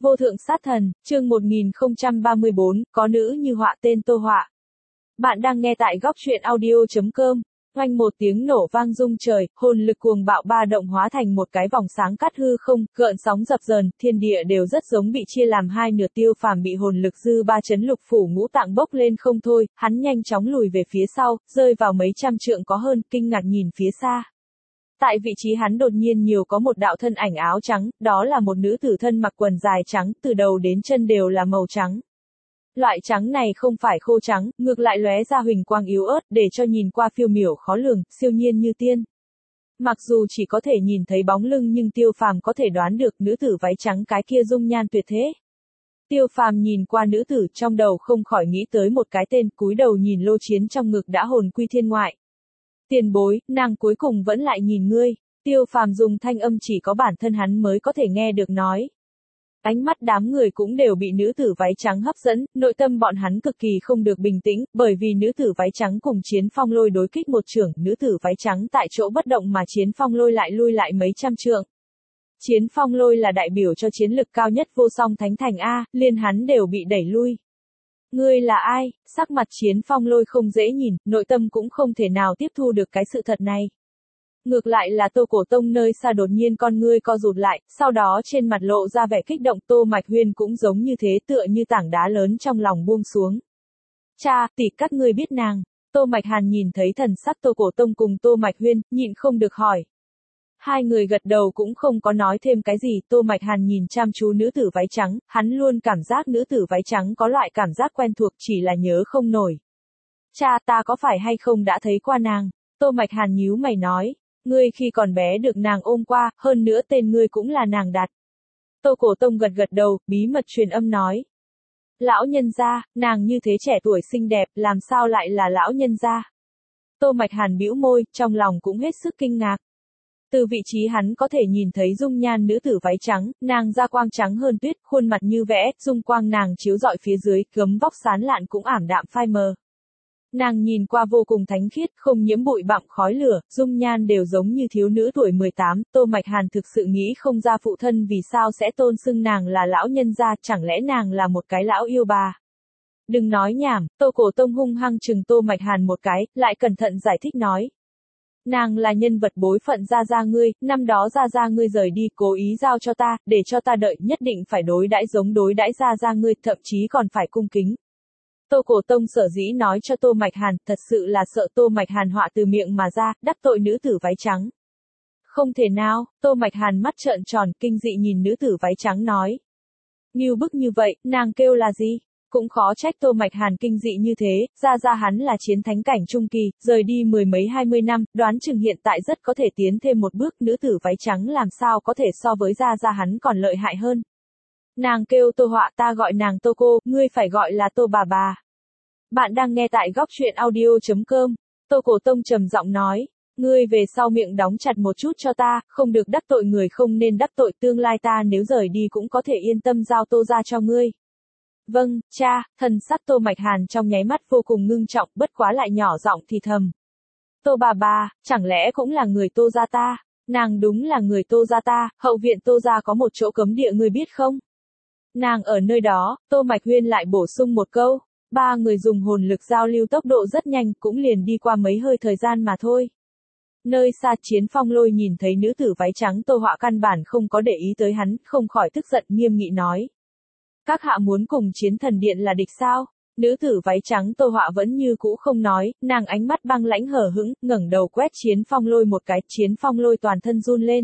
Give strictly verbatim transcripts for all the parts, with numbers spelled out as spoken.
Vô thượng sát thần, chương một nghìn không trăm ba mươi bốn, có nữ như họa tên Tô Họa. Bạn đang nghe tại góc truyện audio chấm com. Oanh một tiếng nổ vang rung trời, hồn lực cuồng bạo ba động hóa thành một cái vòng sáng cắt hư không, gợn sóng dập dờn, thiên địa đều rất giống bị chia làm hai nửa. Tiêu Phàm bị hồn lực dư ba chấn lục phủ ngũ tạng bốc lên không thôi, hắn nhanh chóng lùi về phía sau, rơi vào mấy trăm trượng có hơn, kinh ngạc nhìn phía xa. Tại vị trí hắn đột nhiên nhiều có một đạo thân ảnh áo trắng, đó là một nữ tử thân mặc quần dài trắng, từ đầu đến chân đều là màu trắng. Loại trắng này không phải khô trắng, ngược lại lóe ra huỳnh quang yếu ớt, để cho nhìn qua phiêu miểu khó lường, siêu nhiên như tiên. Mặc dù chỉ có thể nhìn thấy bóng lưng nhưng Tiêu Phàm có thể đoán được nữ tử váy trắng cái kia dung nhan tuyệt thế. Tiêu Phàm nhìn qua nữ tử, trong đầu không khỏi nghĩ tới một cái tên, cúi đầu nhìn lô chiến trong ngực đã hồn quy thiên ngoại. Tiền bối, nàng cuối cùng vẫn lại nhìn ngươi. Tiêu Phàm dùng thanh âm chỉ có bản thân hắn mới có thể nghe được nói. Ánh mắt đám người cũng đều bị nữ tử váy trắng hấp dẫn, nội tâm bọn hắn cực kỳ không được bình tĩnh, bởi vì nữ tử váy trắng cùng Chiến Phong Lôi đối kích một chưởng, nữ tử váy trắng tại chỗ bất động mà Chiến Phong Lôi lại lui lại mấy trăm trượng. Chiến Phong Lôi là đại biểu cho chiến lực cao nhất vô song thánh thành A, liên hắn đều bị đẩy lui. Ngươi là ai? Sắc mặt Chiến Phong Lôi không dễ nhìn, nội tâm cũng không thể nào tiếp thu được cái sự thật này. Ngược lại là Tô Cổ Tông nơi xa đột nhiên con ngươi co rụt lại, sau đó trên mặt lộ ra vẻ kích động. Tô Mạch Huyên cũng giống như thế, tựa như tảng đá lớn trong lòng buông xuống. Cha, tỷ các ngươi biết nàng. Tô Mạch Hàn nhìn thấy thần sắc Tô Cổ Tông cùng Tô Mạch Huyên, nhịn không được hỏi. Hai người gật đầu cũng không có nói thêm cái gì. Tô Mạch Hàn nhìn chăm chú nữ tử váy trắng, hắn luôn cảm giác nữ tử váy trắng có loại cảm giác quen thuộc, chỉ là nhớ không nổi. Cha, ta có phải hay không đã thấy qua nàng? Tô Mạch Hàn nhíu mày nói. Ngươi khi còn bé được nàng ôm qua, hơn nữa tên ngươi cũng là nàng đặt. Tô Cổ Tông gật gật đầu, bí mật truyền âm nói. Lão nhân gia, nàng như thế trẻ tuổi xinh đẹp, làm sao lại là lão nhân gia? Tô Mạch Hàn bĩu môi, trong lòng cũng hết sức kinh ngạc. Từ vị trí hắn có thể nhìn thấy dung nhan nữ tử váy trắng, nàng da quang trắng hơn tuyết, khuôn mặt như vẽ, dung quang nàng chiếu rọi phía dưới, gấm vóc sán lạn cũng ảm đạm phai mờ. Nàng nhìn qua vô cùng thánh khiết, không nhiễm bụi bặm khói lửa, dung nhan đều giống như thiếu nữ tuổi mười tám. Tô Mạch Hàn thực sự nghĩ không ra phụ thân vì sao sẽ tôn xưng nàng là lão nhân gia, chẳng lẽ nàng là một cái lão yêu bà. Đừng nói nhảm, Tô Cổ Tông hung hăng chừng Tô Mạch Hàn một cái, lại cẩn thận giải thích nói. Nàng là nhân vật bối phận gia gia ngươi, năm đó gia gia ngươi rời đi, cố ý giao cho ta, để cho ta đợi, nhất định phải đối đãi giống đối đãi gia gia ngươi, thậm chí còn phải cung kính. Tô Cổ Tông sở dĩ nói cho Tô Mạch Hàn, thật sự là sợ Tô Mạch Hàn họa từ miệng mà ra, đắc tội nữ tử váy trắng. Không thể nào, Tô Mạch Hàn mắt trợn tròn, kinh dị nhìn nữ tử váy trắng nói. Ngưu bức như vậy, nàng kêu là gì? Cũng khó trách Tô Mạch Hàn kinh dị như thế, ra ra hắn là chiến thánh cảnh trung kỳ, rời đi mười mấy hai mươi năm, đoán chừng hiện tại rất có thể tiến thêm một bước, nữ tử váy trắng làm sao có thể so với ra ra hắn còn lợi hại hơn. Nàng kêu Tô Họa, ta gọi nàng Tô cô, ngươi phải gọi là Tô bà bà. Bạn đang nghe tại góc truyện audio chấm com. Tô Cổ Tông trầm giọng nói, ngươi về sau miệng đóng chặt một chút cho ta, không được đắc tội người, không nên đắc tội, tương lai ta nếu rời đi cũng có thể yên tâm giao Tô ra cho ngươi. Vâng, cha. Thần sắc Tô Mạch Hàn trong nháy mắt vô cùng ngưng trọng, bất quá lại nhỏ giọng thì thầm. Tô bà bà, chẳng lẽ cũng là người Tô gia ta? Nàng đúng là người Tô gia ta, hậu viện Tô gia có một chỗ cấm địa ngươi biết không? Nàng ở nơi đó. Tô Mạch Huyên lại bổ sung một câu. Ba người dùng hồn lực giao lưu tốc độ rất nhanh, cũng liền đi qua mấy hơi thời gian mà thôi. Nơi xa Chiến Phong Lôi nhìn thấy nữ tử váy trắng Tô Họa căn bản không có để ý tới hắn, không khỏi tức giận nghiêm nghị nói. Các hạ muốn cùng Chiến Thần Điện là địch sao? Nữ tử váy trắng Tô Họa vẫn như cũ không nói, nàng ánh mắt băng lãnh hờ hững, ngẩng đầu quét Chiến Phong Lôi một cái, Chiến Phong Lôi toàn thân run lên.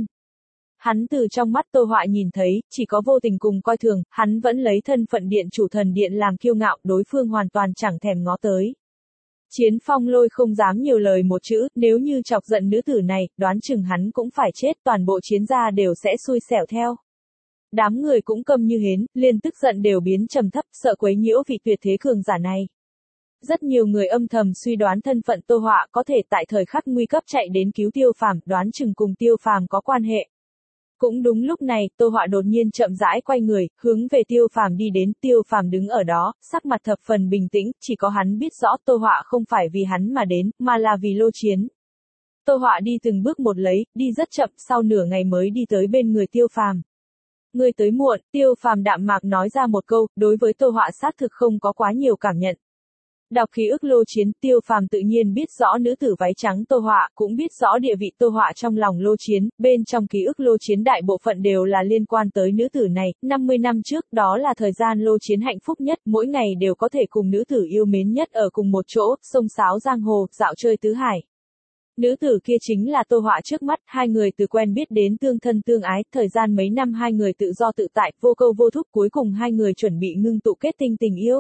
Hắn từ trong mắt Tô Họa nhìn thấy, chỉ có vô tình cùng coi thường, hắn vẫn lấy thân phận điện chủ thần điện làm kiêu ngạo, đối phương hoàn toàn chẳng thèm ngó tới. Chiến Phong Lôi không dám nhiều lời một chữ, nếu như chọc giận nữ tử này, đoán chừng hắn cũng phải chết, toàn bộ chiến gia đều sẽ xui xẻo theo. Đám người cũng câm như hến, liền tức giận đều biến trầm thấp, sợ quấy nhiễu vị tuyệt thế cường giả này. Rất nhiều người âm thầm suy đoán thân phận Tô Họa có thể tại thời khắc nguy cấp chạy đến cứu Tiêu Phàm, đoán chừng cùng Tiêu Phàm có quan hệ. Cũng đúng lúc này, Tô Họa đột nhiên chậm rãi quay người, hướng về Tiêu Phàm đi đến. Tiêu Phàm đứng ở đó, sắc mặt thập phần bình tĩnh, chỉ có hắn biết rõ Tô Họa không phải vì hắn mà đến, mà là vì lô chiến. Tô Họa đi từng bước một lấy, đi rất chậm, sau nửa ngày mới đi tới bên người Tiêu Phàm. Ngươi tới muộn, Tiêu Phàm đạm mạc nói ra một câu, đối với Tô Họa xác thực không có quá nhiều cảm nhận. Đọc ký ức Lô Chiến, Tiêu Phàm tự nhiên biết rõ nữ tử váy trắng Tô Họa, cũng biết rõ địa vị Tô Họa trong lòng Lô Chiến, bên trong ký ức Lô Chiến đại bộ phận đều là liên quan tới nữ tử này, năm mươi năm trước đó là thời gian Lô Chiến hạnh phúc nhất, mỗi ngày đều có thể cùng nữ tử yêu mến nhất ở cùng một chỗ, xông xáo giang hồ, dạo chơi tứ hải. Nữ tử kia chính là Tô Họa trước mắt, hai người từ quen biết đến tương thân tương ái, thời gian mấy năm hai người tự do tự tại, vô câu vô thúc, cuối cùng hai người chuẩn bị ngưng tụ kết tinh tình yêu.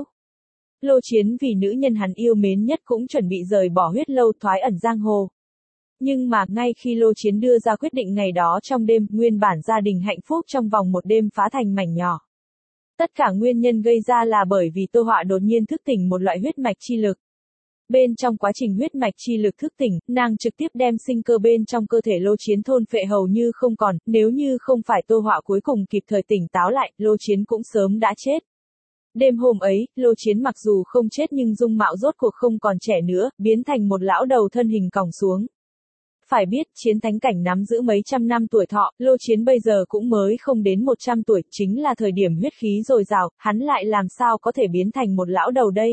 Lô Chiến vì nữ nhân hắn yêu mến nhất cũng chuẩn bị rời bỏ huyết lâu thoái ẩn giang hồ. Nhưng mà ngay khi Lô Chiến đưa ra quyết định ngày đó trong đêm, nguyên bản gia đình hạnh phúc trong vòng một đêm phá thành mảnh nhỏ. Tất cả nguyên nhân gây ra là bởi vì Tô Họa đột nhiên thức tỉnh một loại huyết mạch chi lực. Bên trong quá trình huyết mạch chi lực thức tỉnh, nàng trực tiếp đem sinh cơ bên trong cơ thể Lô Chiến thôn phệ hầu như không còn, nếu như không phải Tô Họa cuối cùng kịp thời tỉnh táo lại, Lô Chiến cũng sớm đã chết. Đêm hôm ấy, Lô Chiến mặc dù không chết nhưng dung mạo rốt cuộc không còn trẻ nữa, biến thành một lão đầu thân hình còng xuống. Phải biết, chiến thánh cảnh nắm giữ mấy trăm năm tuổi thọ, Lô Chiến bây giờ cũng mới không đến một trăm tuổi, chính là thời điểm huyết khí dồi dào, hắn lại làm sao có thể biến thành một lão đầu đây.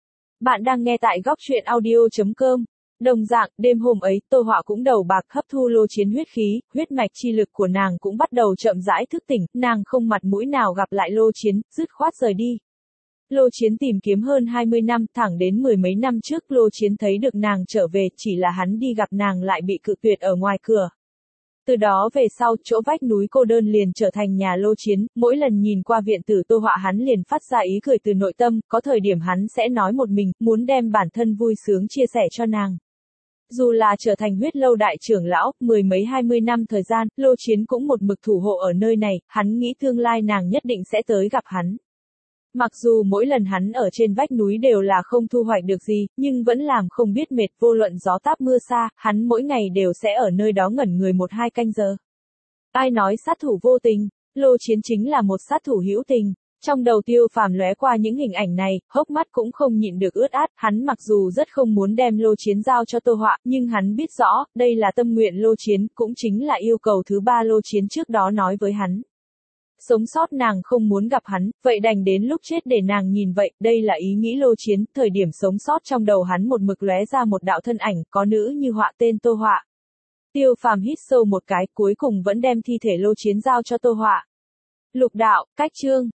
Bạn đang nghe tại góc truyện audio chấm com. Đồng dạng, đêm hôm ấy, Tô Họa cũng đầu bạc hấp thu Lô Chiến huyết khí, huyết mạch chi lực của nàng cũng bắt đầu chậm rãi thức tỉnh, nàng không mặt mũi nào gặp lại Lô Chiến, dứt khoát rời đi. Lô Chiến tìm kiếm hơn hai mươi năm, thẳng đến mười mấy năm trước Lô Chiến thấy được nàng trở về, chỉ là hắn đi gặp nàng lại bị cự tuyệt ở ngoài cửa. Từ đó về sau, chỗ vách núi cô đơn liền trở thành nhà Lô Chiến, mỗi lần nhìn qua viện tử Tô Họa hắn liền phát ra ý cười từ nội tâm, có thời điểm hắn sẽ nói một mình, muốn đem bản thân vui sướng chia sẻ cho nàng. Dù là trở thành huyết lâu đại trưởng lão, mười mấy hai mươi năm thời gian, Lô Chiến cũng một mực thủ hộ ở nơi này, hắn nghĩ tương lai nàng nhất định sẽ tới gặp hắn. Mặc dù mỗi lần hắn ở trên vách núi đều là không thu hoạch được gì, nhưng vẫn làm không biết mệt, vô luận gió táp mưa xa, hắn mỗi ngày đều sẽ ở nơi đó ngẩn người một hai canh giờ. Ai nói sát thủ vô tình, Lô Chiến chính là một sát thủ hữu tình. Trong đầu Tiêu Phàm lóe qua những hình ảnh này, hốc mắt cũng không nhịn được ướt át, hắn mặc dù rất không muốn đem Lô Chiến giao cho Tô Họa, nhưng hắn biết rõ, đây là tâm nguyện Lô Chiến, cũng chính là yêu cầu thứ ba Lô Chiến trước đó nói với hắn. Sống sót nàng không muốn gặp hắn, vậy đành đến lúc chết để nàng nhìn vậy, đây là ý nghĩ Lô Chiến, thời điểm sống sót trong đầu hắn một mực lóe ra một đạo thân ảnh, có nữ như họa tên Tô Họa. Tiêu Phàm hít sâu một cái, cuối cùng vẫn đem thi thể Lô Chiến giao cho Tô Họa. Lục đạo, cách chương.